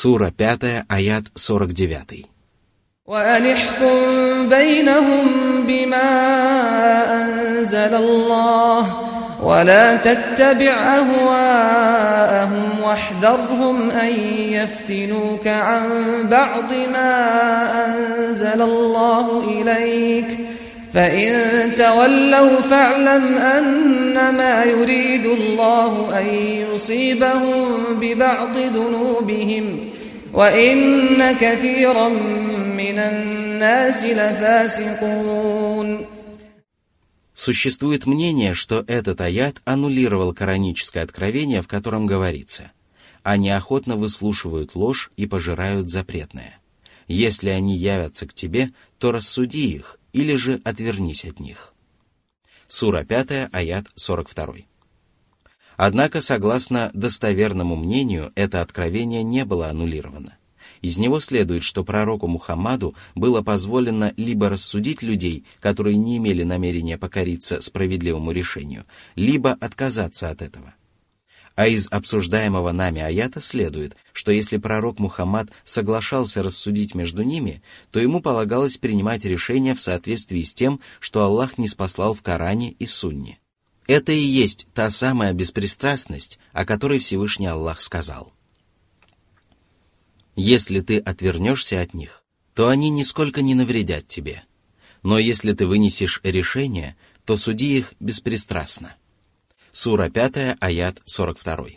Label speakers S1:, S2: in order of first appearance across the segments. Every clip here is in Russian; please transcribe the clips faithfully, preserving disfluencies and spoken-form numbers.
S1: Сура пятая, аят сорок девятый.
S2: وَأَنِ احْكُم بَيْنَهُم بِمَا أَنزَلَ اللَّهُ وَلَا تَتَّبِعْ أَهْوَاءَهُمْ وَاحْذَرْهُمْ أَن يَفْتِنُوكَ عَن بَعْضِ مَا أَنزَلَ اللَّهُ إِلَيْكَ فَإِن تَوَلَّوْا فَاعْلَمْ أَنَّمَا يُرِيدُ اللَّهُ أَن يُصِيبَهُم بِبَعْضِ ذُنُوبِهِمْ وَإِنَّ كَثِيرًا مِّنَ النَّاسِ لَفَاسِقُونَ.
S1: Существует мнение, что этот аят аннулировал кораническое откровение, в котором говорится: «Они охотно выслушивают ложь и пожирают запретное. Если они явятся к тебе, то рассуди их, или же отвернись от них». Сура пятая, аят сорок второй. Однако, согласно достоверному мнению, это откровение не было аннулировано. Из него следует, что пророку Мухаммаду было позволено либо рассудить людей, которые не имели намерения покориться справедливому решению, либо отказаться от этого. А из обсуждаемого нами аята следует, что если пророк Мухаммад соглашался рассудить между ними, то ему полагалось принимать решение в соответствии с тем, что Аллах ниспослал в Коране и Сунне. Это и есть та самая беспристрастность, о которой Всевышний Аллах сказал: «Если ты отвернешься от них, то они нисколько не навредят тебе. Но если ты вынесешь решение, то суди их беспристрастно». Сура пятая, аят сорок второй.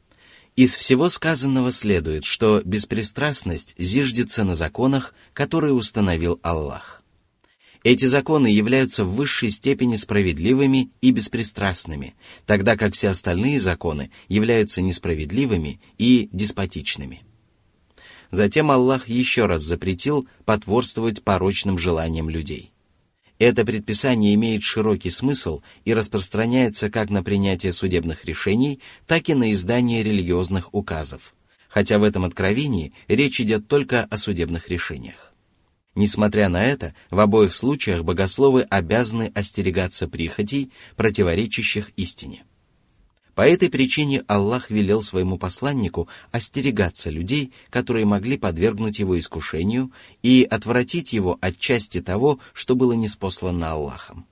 S1: Из всего сказанного следует, что беспристрастность зиждется на законах, которые установил Аллах. Эти законы являются в высшей степени справедливыми и беспристрастными, тогда как все остальные законы являются несправедливыми и деспотичными. Затем Аллах еще раз запретил потворствовать порочным желаниям людей. Это предписание имеет широкий смысл и распространяется как на принятие судебных решений, так и на издание религиозных указов, хотя в этом откровении речь идет только о судебных решениях. Несмотря на это, в обоих случаях богословы обязаны остерегаться прихотей, противоречащих истине. По этой причине Аллах велел своему посланнику остерегаться людей, которые могли подвергнуть его искушению, и отвратить его от части того, что было ниспослано Аллахом.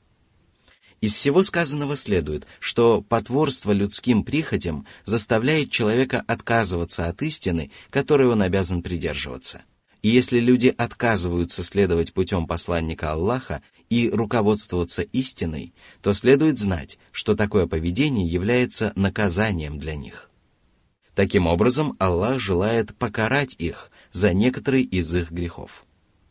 S1: Из всего сказанного следует, что потворство людским прихотям заставляет человека отказываться от истины, которой он обязан придерживаться. И если люди отказываются следовать путем посланника Аллаха и руководствоваться истиной, то следует знать, что такое поведение является наказанием для них. Таким образом, Аллах желает покарать их за некоторые из их грехов.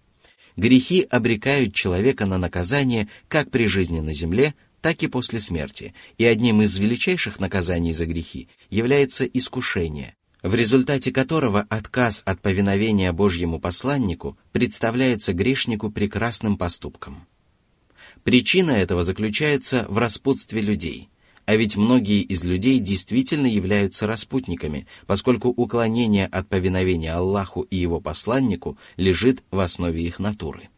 S1: Грехи обрекают человека на наказание как при жизни на земле, так и после смерти, и одним из величайших наказаний за грехи является искушение, в результате которого отказ от повиновения Божьему посланнику представляется грешнику прекрасным поступком. Причина этого заключается в распутстве людей, а ведь многие из людей действительно являются распутниками, поскольку уклонение от повиновения Аллаху и Его посланнику лежит в основе их натуры.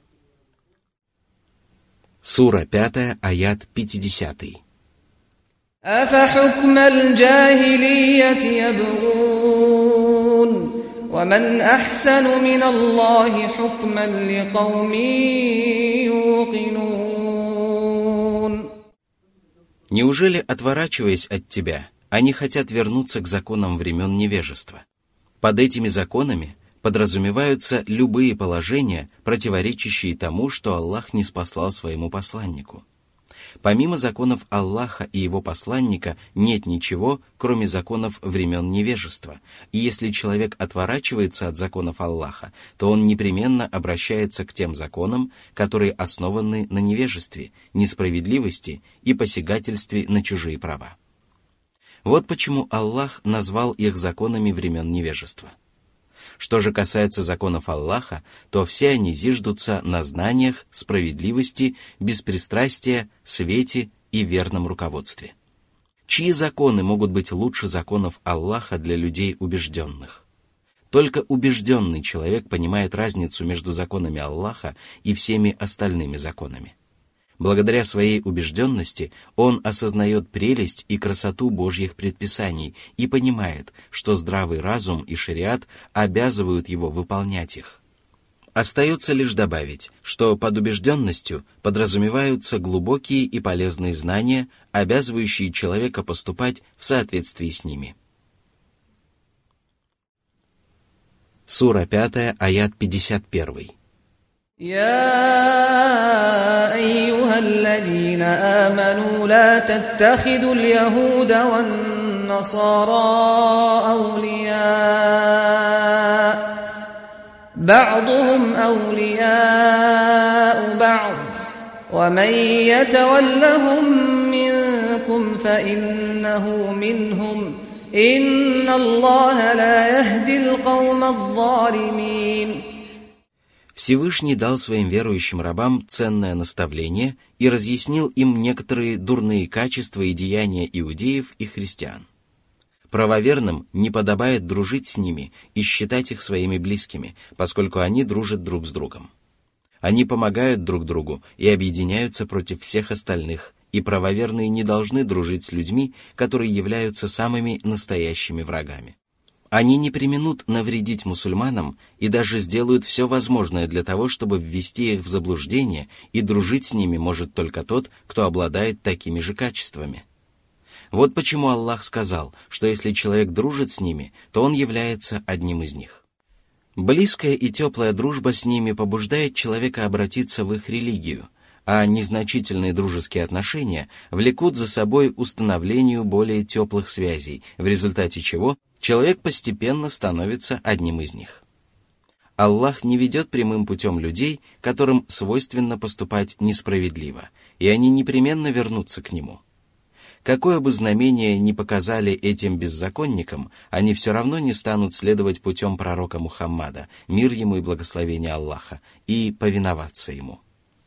S1: Сура пятая, аят пятидесятый.
S2: أَفَحُكْمَ الْجَاهِلِيَّةِ يَبْغُونَ وَمَنْ أَحْسَنُ مِنَ اللَّهِ حُكْمًا لِقَوْمٍ يُوقِنُونَ.
S1: Неужели, отворачиваясь от тебя, они хотят вернуться к законам времен невежества? Под этими законами подразумеваются любые положения, противоречащие тому, что Аллах ниспослал своему посланнику. Помимо законов Аллаха и Его посланника нет ничего, кроме законов времен невежества, и если человек отворачивается от законов Аллаха, то он непременно обращается к тем законам, которые основаны на невежестве, несправедливости и посягательстве на чужие права. Вот почему Аллах назвал их законами времен невежества. Что же касается законов Аллаха, то все они зиждутся на знаниях, справедливости, беспристрастии, свете и верном руководстве. Чьи законы могут быть лучше законов Аллаха для людей убежденных? Только убежденный человек понимает разницу между законами Аллаха и всеми остальными законами. Благодаря своей убежденности он осознает прелесть и красоту Божьих предписаний и понимает, что здравый разум и шариат обязывают его выполнять их. Остается лишь добавить, что под убежденностью подразумеваются глубокие и полезные знания, обязывающие человека поступать в соответствии с ними. Сура пятая, аят пятьдесят один.
S2: يا أيها الذين آمنوا لا تتخذوا اليهود والنصارى أولياء بعضهم أولياء بعض ومن يتولهم منكم فإنه منهم إن الله لا يهدي القوم الظالمين.
S1: Всевышний дал своим верующим рабам ценное наставление и разъяснил им некоторые дурные качества и деяния иудеев и христиан. Правоверным не подобает дружить с ними и считать их своими близкими, поскольку они дружат друг с другом. Они помогают друг другу и объединяются против всех остальных, и правоверные не должны дружить с людьми, которые являются самыми настоящими врагами. Они не преминут навредить мусульманам и даже сделают все возможное для того, чтобы ввести их в заблуждение, и дружить с ними может только тот, кто обладает такими же качествами. Вот почему Аллах сказал, что если человек дружит с ними, то он является одним из них. Близкая и теплая дружба с ними побуждает человека обратиться в их религию, а незначительные дружеские отношения влекут за собой установлению более теплых связей, в результате чего человек постепенно становится одним из них. Аллах не ведет прямым путем людей, которым свойственно поступать несправедливо, и они непременно вернутся к Нему. Какое бы знамение ни показали этим беззаконникам, они все равно не станут следовать путем пророка Мухаммада, мир ему и благословение Аллаха, и повиноваться ему.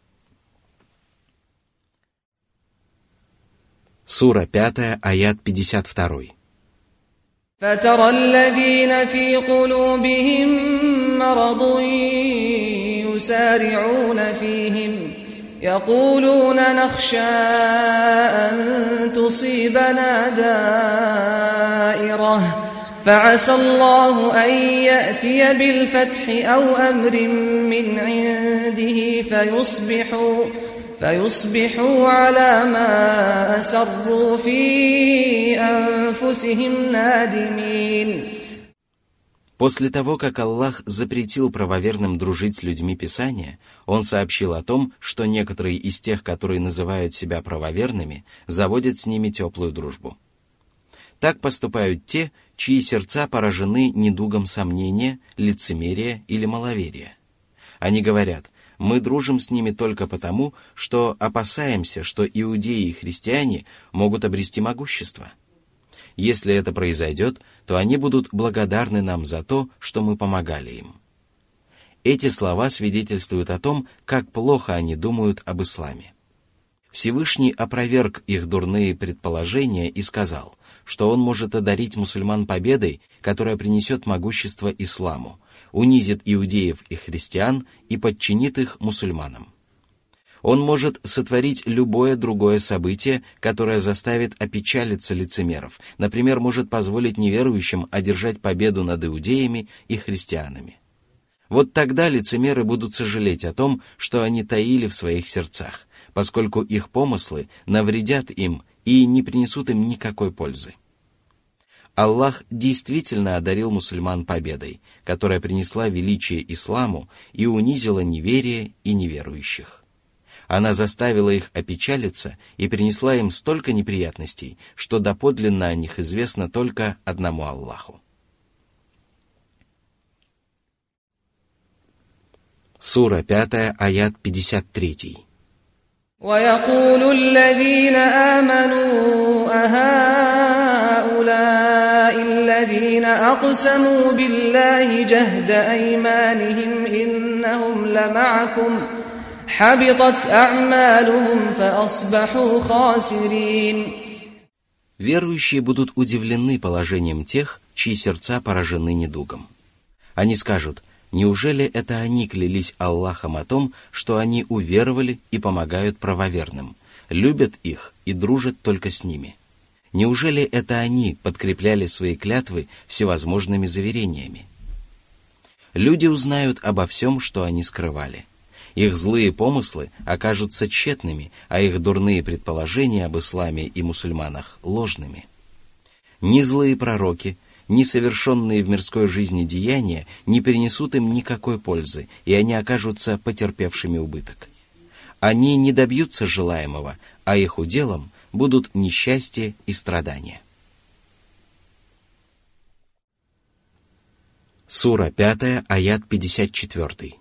S1: Сура пятая, аят пятьдесят два.
S2: فترى الذين في قلوبهم مرض يسارعون فيهم يقولون نخشى أن تصيبنا دائرة فعسى الله أن يأتي بالفتح أو أمر من عنده فيصبحوا فيصبحوا على ما أسروا في أنفسهم نادمين.
S1: После того, как Аллах запретил правоверным дружить с людьми Писания, Он сообщил о том, что некоторые из тех, которые называют себя правоверными, заводят с ними теплую дружбу. Так поступают те, чьи сердца поражены недугом сомнения, лицемерия или маловерия. Они говорят: мы дружим с ними только потому, что опасаемся, что иудеи и христиане могут обрести могущество. Если это произойдет, то они будут благодарны нам за то, что мы помогали им. Эти слова свидетельствуют о том, как плохо они думают об исламе. Всевышний опроверг их дурные предположения и сказал, что Он может одарить мусульман победой, которая принесет могущество исламу, унизит иудеев и христиан и подчинит их мусульманам. Он может сотворить любое другое событие, которое заставит опечалиться лицемеров, например, может позволить неверующим одержать победу над иудеями и христианами. Вот тогда лицемеры будут сожалеть о том, что они таили в своих сердцах, поскольку их помыслы навредят им и не принесут им никакой пользы. Аллах действительно одарил мусульман победой, которая принесла величие исламу и унизила неверие и неверующих. Она заставила их опечалиться и принесла им столько неприятностей, что доподлинно о них известно только одному Аллаху. Сура пятая, аят пятьдесят три.
S2: ويقول الذين آمنوا أهؤلاء الذين أقسموا بالله جهد أيمانهم إنهم لمعكم حبطت أعمالهم فأصبحوا خاسرين.
S1: Верующие будут удивлены положением тех, чьи сердца поражены недугом. Они скажут: Неужели это они клялись Аллахом о том, что они уверовали и помогают правоверным, любят их и дружат только с ними? Неужели это они подкрепляли свои клятвы всевозможными заверениями? Люди узнают обо всем, что они скрывали. Их злые помыслы окажутся тщетными, а их дурные предположения об исламе и мусульманах ложными. Ни злые пророки, ни совершенные в мирской жизни деяния не принесут им никакой пользы, и они окажутся потерпевшими убыток. Они не добьются желаемого, а их уделом будут несчастье и страдания. Сура пятая, аят пятьдесят четыре.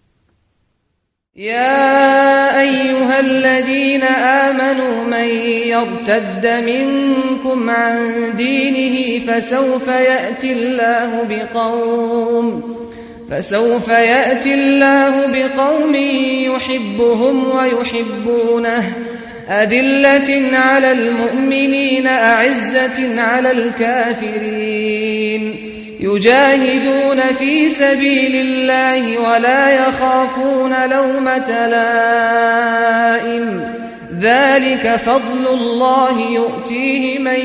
S2: يا أيها الذين آمنوا من يرتد منكم عن دينه فسوف يأتي الله بقوم فسوف يأتي الله بقوم يحبهم ويحبونه أذلة على المؤمنين أعزة على الكافرين يجاهدون في سبيل الله ولا يخافون لومة لائم ذلك فضل الله يؤتيه من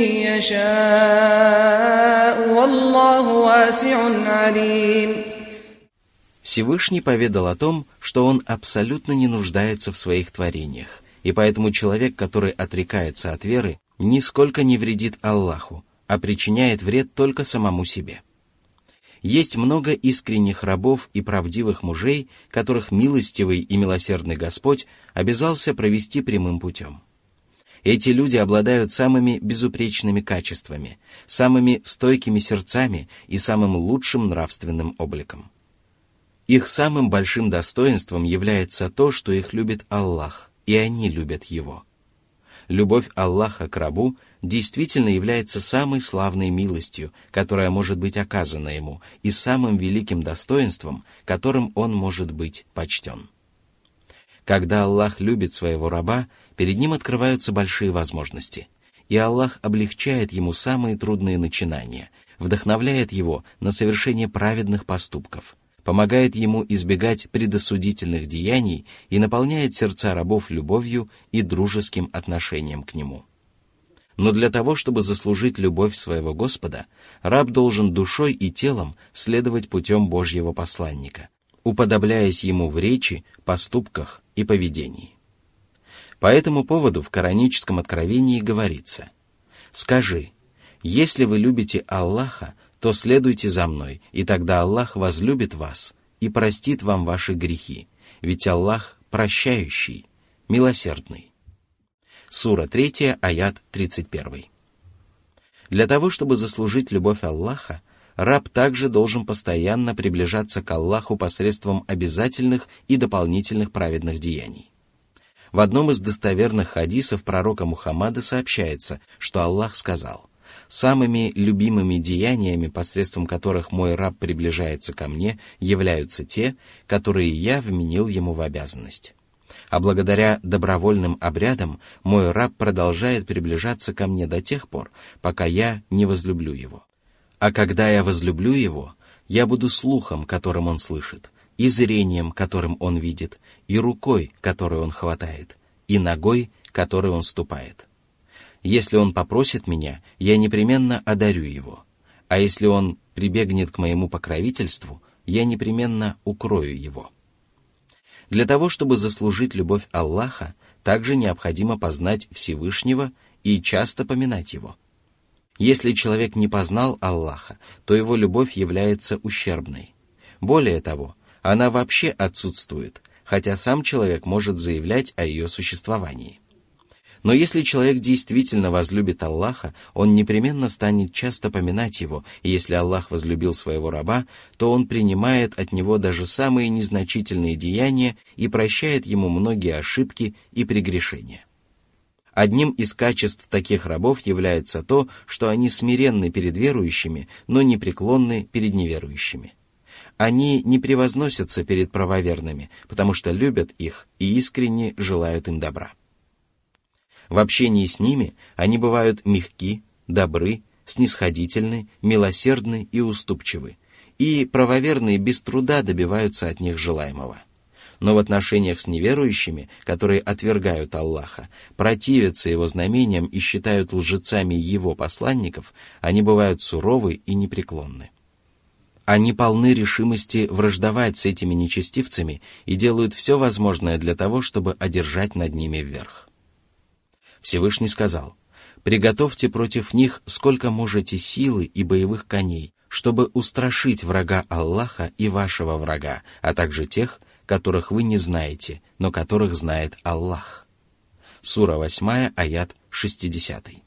S2: يشاء والله واسع عليم.
S1: Всевышний поведал о том, что Он абсолютно не нуждается в своих творениях, и поэтому человек, который отрекается от веры, нисколько не вредит Аллаху, а причиняет вред только самому себе. Есть много искренних рабов и правдивых мужей, которых милостивый и милосердный Господь обязался провести прямым путем. Эти люди обладают самыми безупречными качествами, самыми стойкими сердцами и самым лучшим нравственным обликом. Их самым большим достоинством является то, что их любит Аллах, и они любят Его. Любовь Аллаха к рабу действительно является самой славной милостью, которая может быть оказана ему, и самым великим достоинством, которым он может быть почтен. Когда Аллах любит своего раба, перед ним открываются большие возможности, и Аллах облегчает ему самые трудные начинания, вдохновляет его на совершение праведных поступков, помогает ему избегать предосудительных деяний и наполняет сердца рабов любовью и дружеским отношением к нему. Но для того, чтобы заслужить любовь своего Господа, раб должен душой и телом следовать путем Божьего посланника, уподобляясь ему в речи, поступках и поведении. По этому поводу в кораническом откровении говорится: «Скажи, если вы любите Аллаха, то следуйте за мной, и тогда Аллах возлюбит вас и простит вам ваши грехи, ведь Аллах прощающий, милосердный». Сура третья, аят тридцать один. Для того, чтобы заслужить любовь Аллаха, раб также должен постоянно приближаться к Аллаху посредством обязательных и дополнительных праведных деяний. В одном из достоверных хадисов пророка Мухаммада сообщается, что Аллах сказал: «Самыми любимыми деяниями, посредством которых мой раб приближается ко мне, являются те, которые я вменил ему в обязанность. А благодаря добровольным обрядам мой раб продолжает приближаться ко мне до тех пор, пока я не возлюблю его. А когда я возлюблю его, я буду слухом, которым он слышит, и зрением, которым он видит, и рукой, которой он хватает, и ногой, которой он ступает. Если он попросит меня, я непременно одарю его, а если он прибегнет к моему покровительству, я непременно укрою его». Для того, чтобы заслужить любовь Аллаха, также необходимо познать Всевышнего и часто поминать Его. Если человек не познал Аллаха, то его любовь является ущербной. Более того, она вообще отсутствует, хотя сам человек может заявлять о ее существовании. Но если человек действительно возлюбит Аллаха, он непременно станет часто поминать Его, и если Аллах возлюбил своего раба, то Он принимает от него даже самые незначительные деяния и прощает ему многие ошибки и прегрешения. Одним из качеств таких рабов является то, что они смиренны перед верующими, но непреклонны перед неверующими. Они не превозносятся перед правоверными, потому что любят их и искренне желают им добра. В общении с ними они бывают мягки, добры, снисходительны, милосердны и уступчивы, и правоверные без труда добиваются от них желаемого. Но в отношениях с неверующими, которые отвергают Аллаха, противятся Его знамениям и считают лжецами Его посланников, они бывают суровы и непреклонны. Они полны решимости враждовать с этими нечестивцами и делают все возможное для того, чтобы одержать над ними верх. Всевышний сказал: «Приготовьте против них сколько можете силы и боевых коней, чтобы устрашить врага Аллаха и вашего врага, а также тех, которых вы не знаете, но которых знает Аллах». Сура восьмая, аят шестидесятый.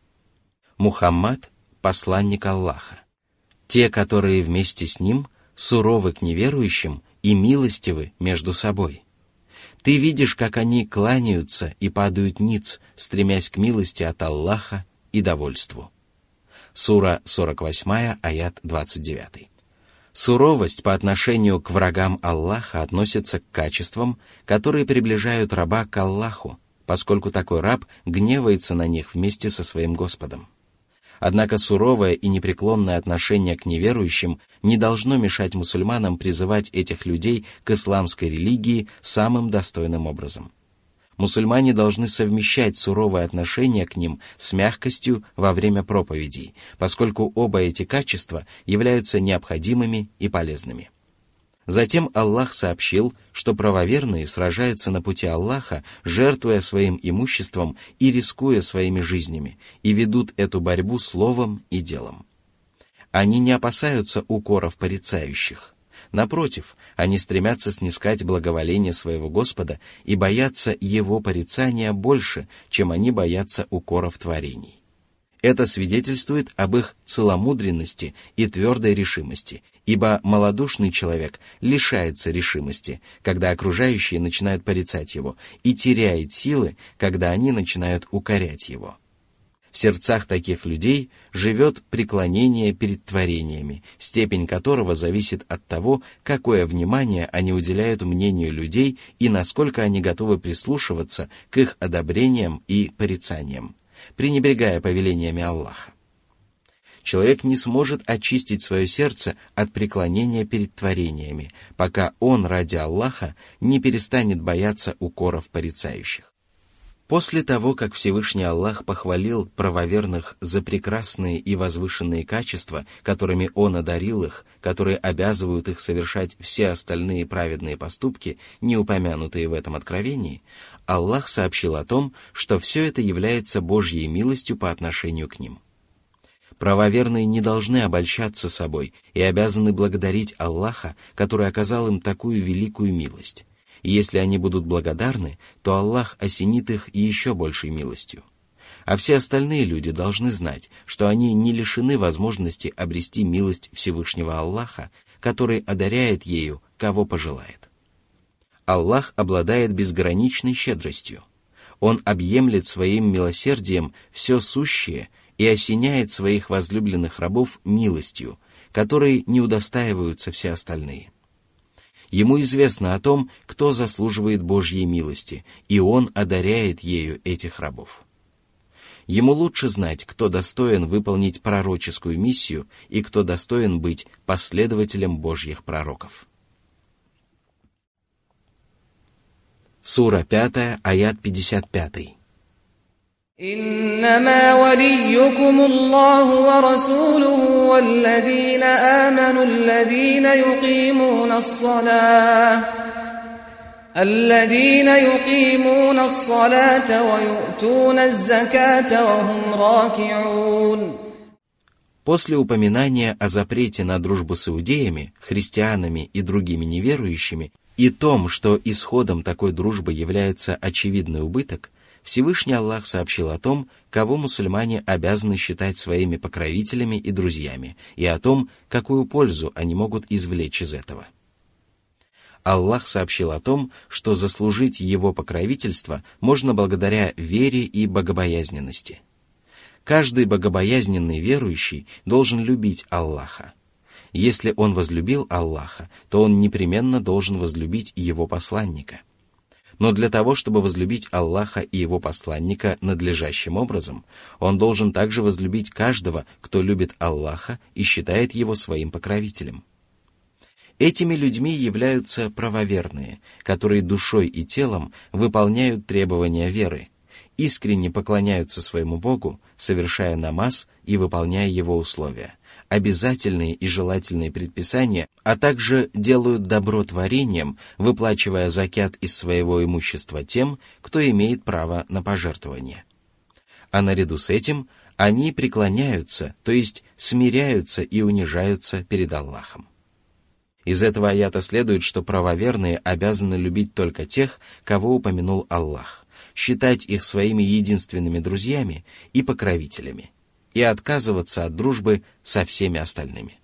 S1: Мухаммад – посланник Аллаха. Те, которые вместе с ним, суровы к неверующим и милостивы между собой. Ты видишь, как они кланяются и падают ниц, стремясь к милости от Аллаха и довольству. Сура сорок восьмая, аят двадцать девятый. Суровость по отношению к врагам Аллаха относится к качествам, которые приближают раба к Аллаху, поскольку такой раб гневается на них вместе со своим Господом. Однако суровое и непреклонное отношение к неверующим не должно мешать мусульманам призывать этих людей к исламской религии самым достойным образом. Мусульмане должны совмещать суровое отношение к ним с мягкостью во время проповедей, поскольку оба эти качества являются необходимыми и полезными. Затем Аллах сообщил, что правоверные сражаются на пути Аллаха, жертвуя своим имуществом и рискуя своими жизнями, и ведут эту борьбу словом и делом. Они не опасаются укоров порицающих. Напротив, они стремятся снискать благоволение своего Господа и боятся Его порицания больше, чем они боятся укоров творений. Это свидетельствует об их целомудренности и твердой решимости, ибо малодушный человек лишается решимости, когда окружающие начинают порицать его, и теряет силы, когда они начинают укорять его. В сердцах таких людей живет преклонение перед творениями, степень которого зависит от того, какое внимание они уделяют мнению людей и насколько они готовы прислушиваться к их одобрениям и порицаниям, пренебрегая повелениями Аллаха. Человек не сможет очистить свое сердце от преклонения перед творениями, пока он ради Аллаха не перестанет бояться укоров порицающих. После того, как Всевышний Аллах похвалил правоверных за прекрасные и возвышенные качества, которыми Он одарил их, которые обязывают их совершать все остальные праведные поступки, не упомянутые в этом откровении, Аллах сообщил о том, что все это является Божьей милостью по отношению к ним. Правоверные не должны обольщаться собой и обязаны благодарить Аллаха, который оказал им такую великую милость. И если они будут благодарны, то Аллах осенит их еще большей милостью. А все остальные люди должны знать, что они не лишены возможности обрести милость Всевышнего Аллаха, который одаряет ею, кого пожелает. Аллах обладает безграничной щедростью. Он объемлет своим милосердием все сущее и осеняет своих возлюбленных рабов милостью, которой не удостаиваются все остальные. Ему известно о том, кто заслуживает Божьей милости, и Он одаряет ею этих рабов. Ему лучше знать, кто достоин выполнить пророческую миссию и кто достоин быть последователем Божьих пророков. Сура пятая, аят пятьдесят пятый.
S2: إنما وليكم الله ورسوله والذين آمنوا الذين يقيمون الصلاة الذين يقيمون الصلاة ويؤتون الزكاة وهم راكعون.
S1: После упоминания о запрете на дружбу с иудеями, христианами и другими неверующими и том, что исходом такой дружбы является очевидный убыток, Всевышний Аллах сообщил о том, кого мусульмане обязаны считать своими покровителями и друзьями, и о том, какую пользу они могут извлечь из этого. Аллах сообщил о том, что заслужить его покровительство можно благодаря вере и богобоязненности. Каждый богобоязненный верующий должен любить Аллаха. Если он возлюбил Аллаха, то он непременно должен возлюбить его посланника. Но для того, чтобы возлюбить Аллаха и Его посланника надлежащим образом, он должен также возлюбить каждого, кто любит Аллаха и считает Его своим покровителем. Этими людьми являются правоверные, которые душой и телом выполняют требования веры, искренне поклоняются своему Богу, совершая намаз и выполняя его условия, обязательные и желательные предписания, а также делают добро творением, выплачивая закят из своего имущества тем, кто имеет право на пожертвование. А наряду с этим они преклоняются, то есть смиряются и унижаются перед Аллахом. Из этого аята следует, что правоверные обязаны любить только тех, кого упомянул Аллах, считать их своими единственными друзьями и покровителями, и отказываться от дружбы со всеми остальными.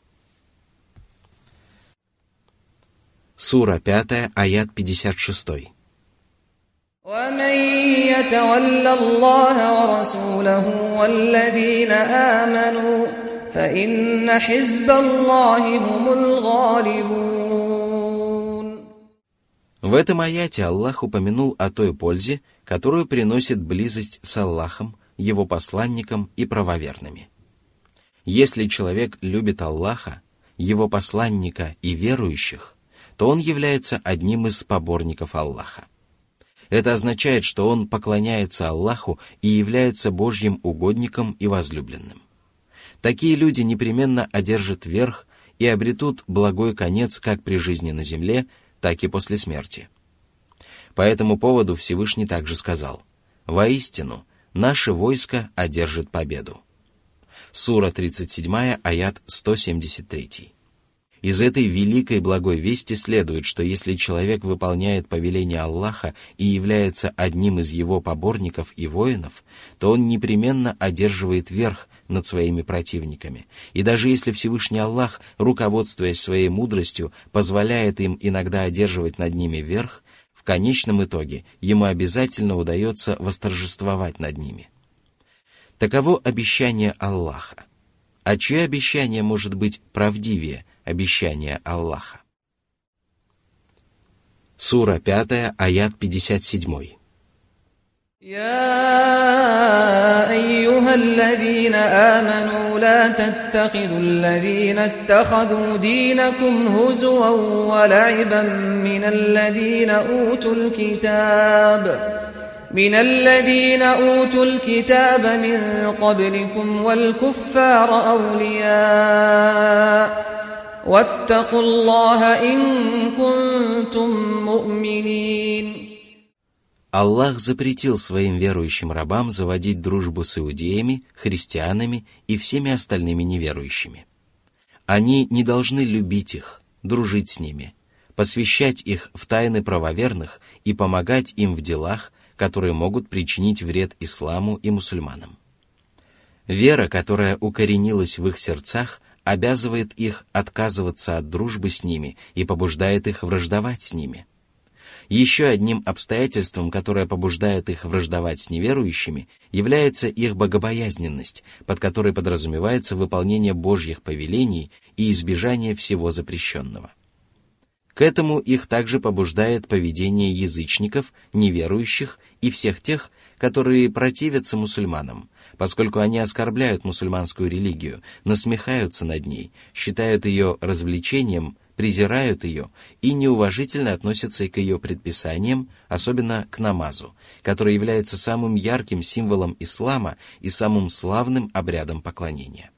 S1: Сура пятая, аят пятьдесят шесть.
S2: وَمَن يَتَوَلَّ اللَّهَ وَرَسُولَهُ وَالَّذِينَ آمَنُوا فَإِنَّ حِزْبَ اللَّهِ هُمُ الْغَالِبُونَ.
S1: В этом аяте Аллах упомянул о той пользе, которую приносит близость с Аллахом, Его посланником и правоверными. Если человек любит Аллаха, Его посланника и верующих, то он является одним из поборников Аллаха. Это означает, что он поклоняется Аллаху и является Божьим угодником и возлюбленным. Такие люди непременно одержат верх и обретут благой конец как при жизни на земле, так и после смерти. По этому поводу Всевышний также сказал: «Воистину, наше войско одержит победу». Сура тридцать семь, аят сто семьдесят три. Из этой великой благой вести следует, что если человек выполняет повеление Аллаха и является одним из его поборников и воинов, то он непременно одерживает верх над своими противниками. И даже если Всевышний Аллах, руководствуясь своей мудростью, позволяет им иногда одерживать над ними верх, в конечном итоге ему обязательно удается восторжествовать над ними. Таково обещание Аллаха. А чье обещание может быть правдивее обещания Аллаха? Сура пятая, аят пятьдесят семь.
S2: يا أيها الذين آمنوا لا تتخذوا الذين اتخذوا دينكم هزوا ولعبا من الذين أوتوا الكتاب من الذين أوتوا الكتاب من قبلكم والكفار أولياء واتقوا الله إن كنتم مؤمنين.
S1: Аллах запретил своим верующим рабам заводить дружбу с иудеями, христианами и всеми остальными неверующими. Они не должны любить их, дружить с ними, посвящать их в тайны правоверных и помогать им в делах, которые могут причинить вред исламу и мусульманам. Вера, которая укоренилась в их сердцах, обязывает их отказываться от дружбы с ними и побуждает их враждовать с ними. Еще одним обстоятельством, которое побуждает их враждовать с неверующими, является их богобоязненность, под которой подразумевается выполнение Божьих повелений и избежание всего запрещенного. К этому их также побуждает поведение язычников, неверующих и всех тех, которые противятся мусульманам, поскольку они оскорбляют мусульманскую религию, насмехаются над ней, считают ее развлечением, презирают ее и неуважительно относятся к ее предписаниям, особенно к намазу, который является самым ярким символом ислама и самым славным обрядом поклонения.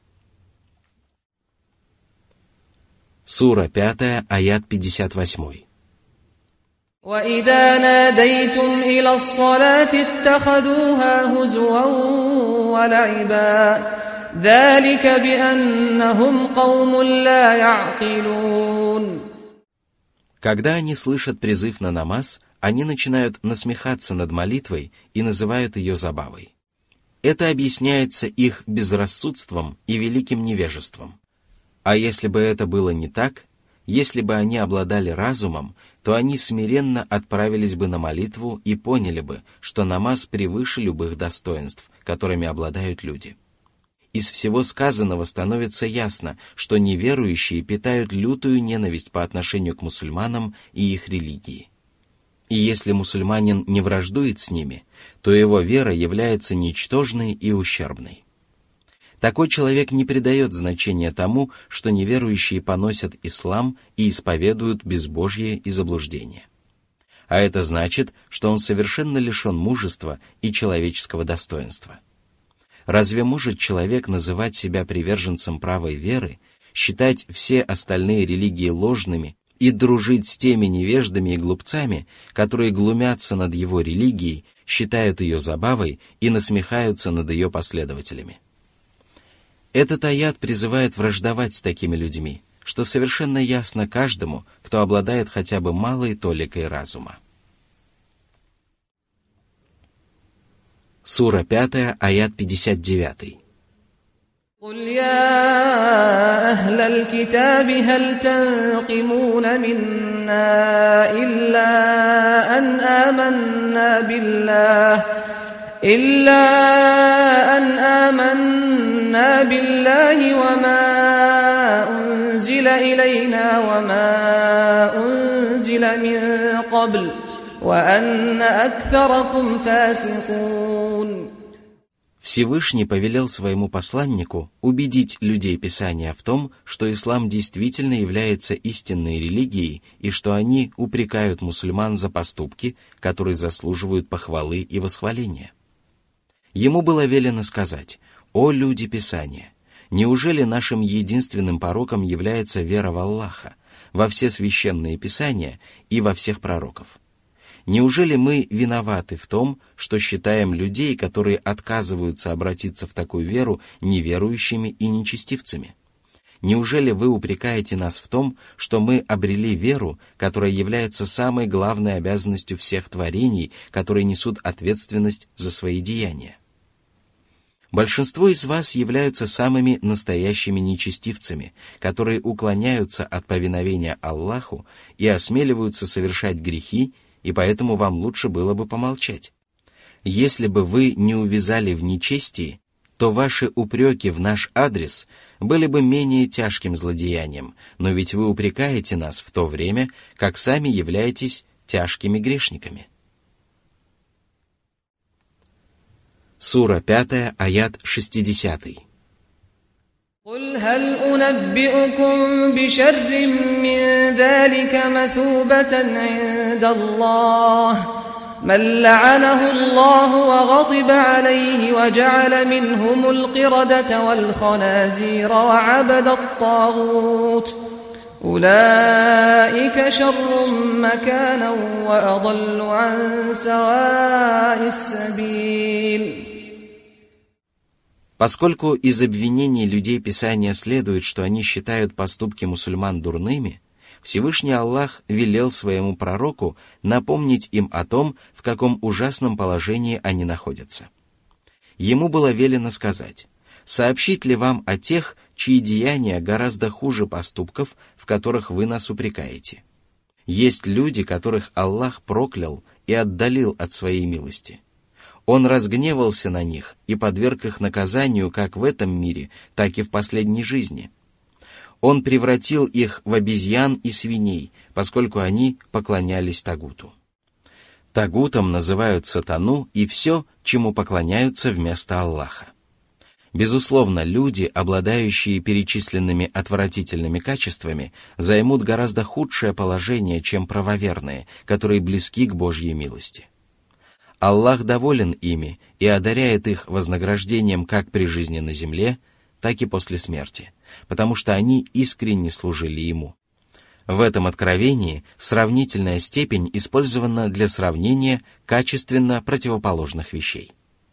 S1: Сура пятая, аят пятьдесят восемь.
S2: وَإِذَا نَادَيْتُمْ إِلَى الصَّلَاةِ اتَّخَذُوهَا هُزُوًا وَلَعِبًا ذَلِكَ بِأَنَّهُمْ قَوْمٌ لَا يَعْقِلُونَ.
S1: Когда они слышат призыв на намаз, они начинают насмехаться над молитвой и называют ее забавой. Это объясняется их безрассудством и великим невежеством. А если бы это было не так, если бы они обладали разумом, то они смиренно отправились бы на молитву и поняли бы, что намаз превыше любых достоинств, которыми обладают люди. Из всего сказанного становится ясно, что неверующие питают лютую ненависть по отношению к мусульманам и их религии. И если мусульманин не враждует с ними, то его вера является ничтожной и ущербной. Такой человек не придает значения тому, что неверующие поносят ислам и исповедуют безбожье и заблуждение. А это значит, что он совершенно лишен мужества и человеческого достоинства. Разве может человек называть себя приверженцем правой веры, считать все остальные религии ложными и дружить с теми невеждами и глупцами, которые глумятся над его религией, считают ее забавой и насмехаются над ее последователями? Этот аят призывает враждовать с такими людьми, что совершенно ясно каждому, кто обладает хотя бы малой толикой разума. Сура пятая, аят пятьдесят девять.
S2: قل يا أهل الكتاب هل تنقمون منا إلا أن آمنا بالله إلا أن آمنا بالله وما أنزل إلينا وما أنزل من قبل وأن أكثركم فاسقون.
S1: Всевышний повелел своему посланнику убедить людей Писания в том, что ислам действительно является истинной религией и что они упрекают мусульман за поступки, которые заслуживают похвалы и восхваления. Ему было велено сказать: «О люди Писания, неужели нашим единственным пороком является вера в Аллаха, во все священные Писания и во всех пророков? Неужели мы виноваты в том, что считаем людей, которые отказываются обратиться в такую веру, неверующими и нечестивцами? Неужели вы упрекаете нас в том, что мы обрели веру, которая является самой главной обязанностью всех творений, которые несут ответственность за свои деяния? Большинство из вас являются самыми настоящими нечестивцами, которые уклоняются от повиновения Аллаху и осмеливаются совершать грехи, и поэтому вам лучше было бы помолчать. Если бы вы не увязали в нечестии, то ваши упреки в наш адрес были бы менее тяжким злодеянием, но ведь вы упрекаете нас в то время, как сами являетесь тяжкими грешниками». Сура пятая, аят шестидесятый.
S2: قل هل أنبئكم بشر من ذلك مثوبة عند الله من لعنه الله وغضب عليه وجعل منهم القردة والخنازير وعبد الطاغوت أولئك شر مكانا وأضل عن سواء السبيل.
S1: Поскольку из обвинений людей Писания следует, что они считают поступки мусульман дурными, Всевышний Аллах велел своему пророку напомнить им о том, в каком ужасном положении они находятся. Ему было велено сказать: «Сообщить ли вам о тех, чьи деяния гораздо хуже поступков, в которых вы нас упрекаете? Есть люди, которых Аллах проклял и отдалил от своей милости. Он разгневался на них и подверг их наказанию как в этом мире, так и в последней жизни. Он превратил их в обезьян и свиней, поскольку они поклонялись тагуту». Тагутом называют сатану и все, чему поклоняются вместо Аллаха. Безусловно, люди, обладающие перечисленными отвратительными качествами, займут гораздо худшее положение, чем правоверные, которые близки к Божьей милости. Аллах доволен ими и одаряет их вознаграждением как при жизни на земле, так и после смерти, потому что они искренне служили Ему. В этом откровении сравнительная степень использована для сравнения качественно противоположных вещей.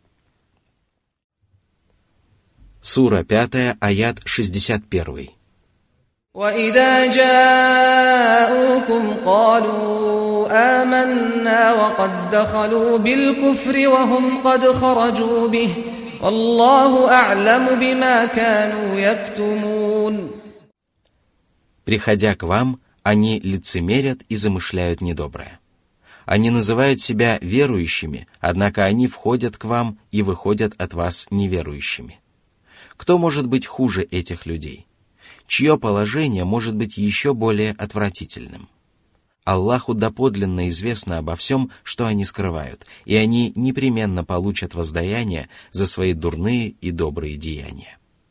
S1: Сура пятая, аят шестьдесят один.
S2: وَإِذَا جَاءُوكُمْ قَالُوا آمَنَّا وَقَدْ دَخَلُوا بِالْكُفْرِ وَهُمْ قَدْ خَرَجُوا بِهِ وَاللَّهُ أَعْلَمُ بِمَا كَانُوا يَكْتُمُونَ.
S1: Приходя к вам, они лицемерят и замышляют недоброе. Они называют себя верующими, однако они входят к вам и выходят от вас неверующими. Кто может быть хуже этих людей? Чье положение может быть еще более отвратительным? Аллаху доподлинно известно обо всем, что они скрывают, и они непременно получат воздаяние за свои дурные и добрые деяния.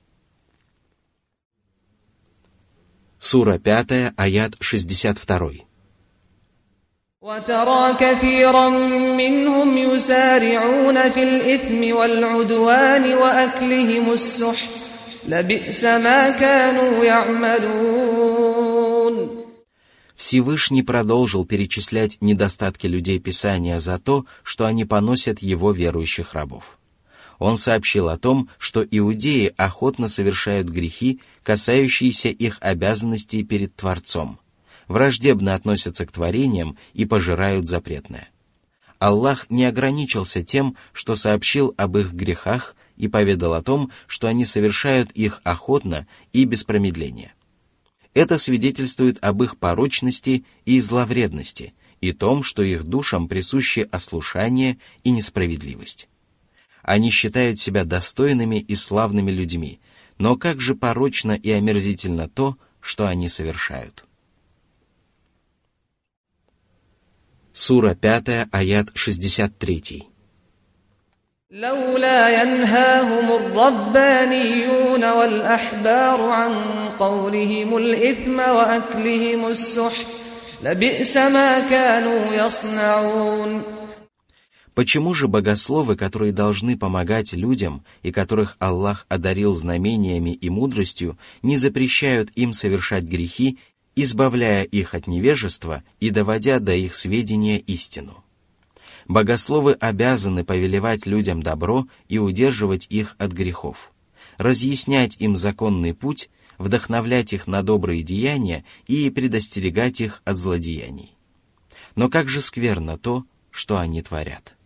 S1: Сура пятая, аят шестьдесят два.
S2: وترى كثيرا منهم يسارعون في الإثم والعدوان وأكلهم السحت لبئس ما كانوا يعملون.
S1: Всевышний продолжил перечислять недостатки людей Писания за то, что они поносят его верующих рабов. Он сообщил о том, что иудеи охотно совершают грехи, касающиеся их обязанностей перед Творцом, враждебно относятся к творениям и пожирают запретное. Аллах не ограничился тем, что сообщил об их грехах и поведал о том, что они совершают их охотно и без промедления. Это свидетельствует об их порочности и зловредности и том, что их душам присущи ослушание и несправедливость. Они считают себя достойными и славными людьми, но как же порочно и омерзительно то, что они совершают. Сура пятая, аят шестьдесят три.
S2: لولا ينهاهم الربانيون والأحبار عن قولهم الإثم وأكلهم السحت لبئس ما كانوا يصنعون.
S1: Почему же богословы, которые должны помогать людям и которых Аллах одарил знамениями и мудростью, не запрещают им совершать грехи, избавляя их от невежества и доводя до их сведения истину? Богословы обязаны повелевать людям добро и удерживать их от грехов, разъяснять им законный путь, вдохновлять их на добрые деяния и предостерегать их от злодеяний. Но как же скверно то, что они творят.